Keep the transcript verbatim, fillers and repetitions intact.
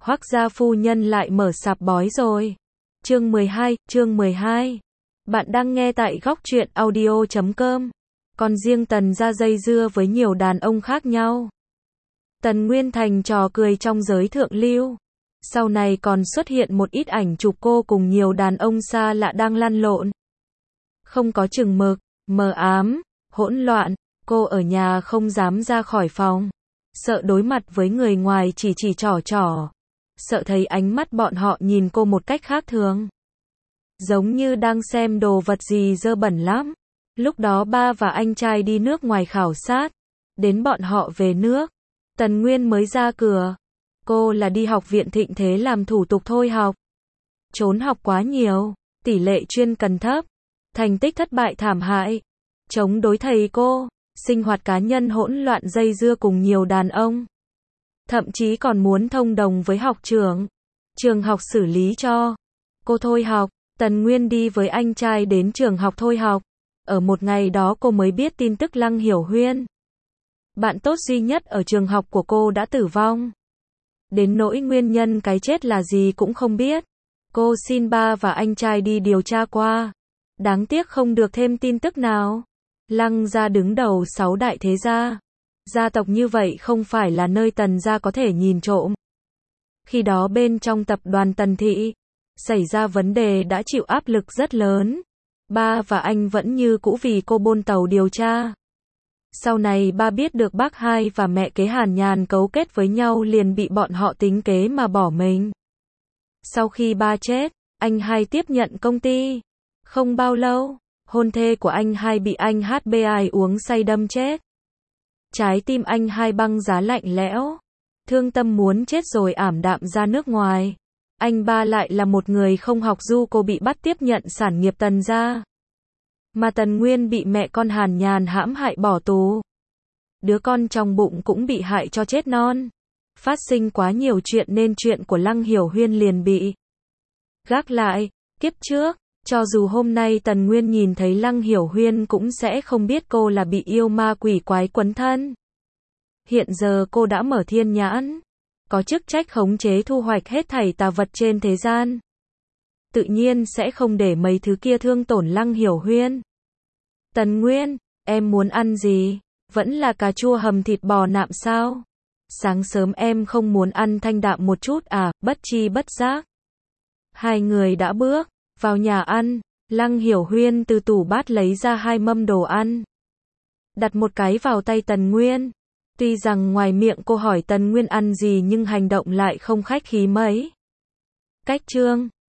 Hoắc gia phu nhân lại mở sạp bói rồi. Chương mười hai, chương mười hai. Bạn đang nghe tại góc truyện audio chấm com. Còn riêng Tần gia dây dưa với nhiều đàn ông khác nhau. Tần Nguyên thành trò cười trong giới thượng lưu. Sau này còn xuất hiện một ít ảnh chụp cô cùng nhiều đàn ông xa lạ đang lăn lộn. Không có chừng mực, mờ ám, hỗn loạn, cô ở nhà không dám ra khỏi phòng. Sợ đối mặt với người ngoài chỉ chỉ trỏ trỏ. Sợ thấy ánh mắt bọn họ nhìn cô một cách khác thường. Giống như đang xem đồ vật gì dơ bẩn lắm. Lúc đó ba và anh trai đi nước ngoài khảo sát. Đến bọn họ về nước. Tần Nguyên mới ra cửa. Cô là đi học viện Thịnh Thế làm thủ tục thôi học. Trốn học quá nhiều. Tỷ lệ chuyên cần thấp. Thành tích thất bại thảm hại. Chống đối thầy cô. Sinh hoạt cá nhân hỗn loạn dây dưa cùng nhiều đàn ông. Thậm chí còn muốn thông đồng với học trưởng. Trường học xử lý cho cô thôi học. Tần Nguyên đi với anh trai đến trường học thôi học. Ở một ngày đó cô mới biết tin tức Lăng Hiểu Huyên. Bạn tốt duy nhất ở trường học của cô đã tử vong. Đến nỗi nguyên nhân cái chết là gì cũng không biết. Cô xin ba và anh trai đi điều tra qua. Đáng tiếc không được thêm tin tức nào. Lăng gia đứng đầu sáu đại thế gia. Gia tộc như vậy không phải là nơi Tần gia có thể nhìn trộm. Khi đó bên trong tập đoàn Tần Thị, xảy ra vấn đề đã chịu áp lực rất lớn. Ba và anh vẫn như cũ vì cô bôn tàu điều tra. Sau này ba biết được bác hai và mẹ kế Hàn Nhàn cấu kết với nhau liền bị bọn họ tính kế mà bỏ mình. Sau khi ba chết, anh hai tiếp nhận công ty. Không bao lâu, hôn thê của anh hai bị anh hát bê i uống say đâm chết. Trái tim anh hai băng giá lạnh lẽo. Thương tâm muốn chết rồi ảm đạm ra nước ngoài. Anh ba lại là một người không học du cô bị bắt tiếp nhận sản nghiệp Tần gia. Mà Tần Nguyên bị mẹ con Hàn Nhàn hãm hại bỏ tù. Đứa con trong bụng cũng bị hại cho chết non. Phát sinh quá nhiều chuyện nên chuyện của Lăng Hiểu Huyên liền bị gác lại. Kiếp trước, cho dù hôm nay Tần Nguyên nhìn thấy Lăng Hiểu Huyên cũng sẽ không biết cô là bị yêu ma quỷ quái quấn thân. Hiện giờ cô đã mở thiên nhãn. Có chức trách khống chế thu hoạch hết thảy tà vật trên thế gian. Tự nhiên sẽ không để mấy thứ kia thương tổn Lăng Hiểu Huyên. Tần Nguyên, em muốn ăn gì? Vẫn là cà chua hầm thịt bò nạm sao? Sáng sớm em không muốn ăn thanh đạm một chút à? Bất chi bất giác. Hai người đã bước vào nhà ăn. Lăng Hiểu Huyên từ tủ bát lấy ra hai mâm đồ ăn. Đặt một cái vào tay Tần Nguyên. Tuy rằng ngoài miệng cô hỏi Tần Nguyên ăn gì nhưng hành động lại không khách khí mấy. Cách trương,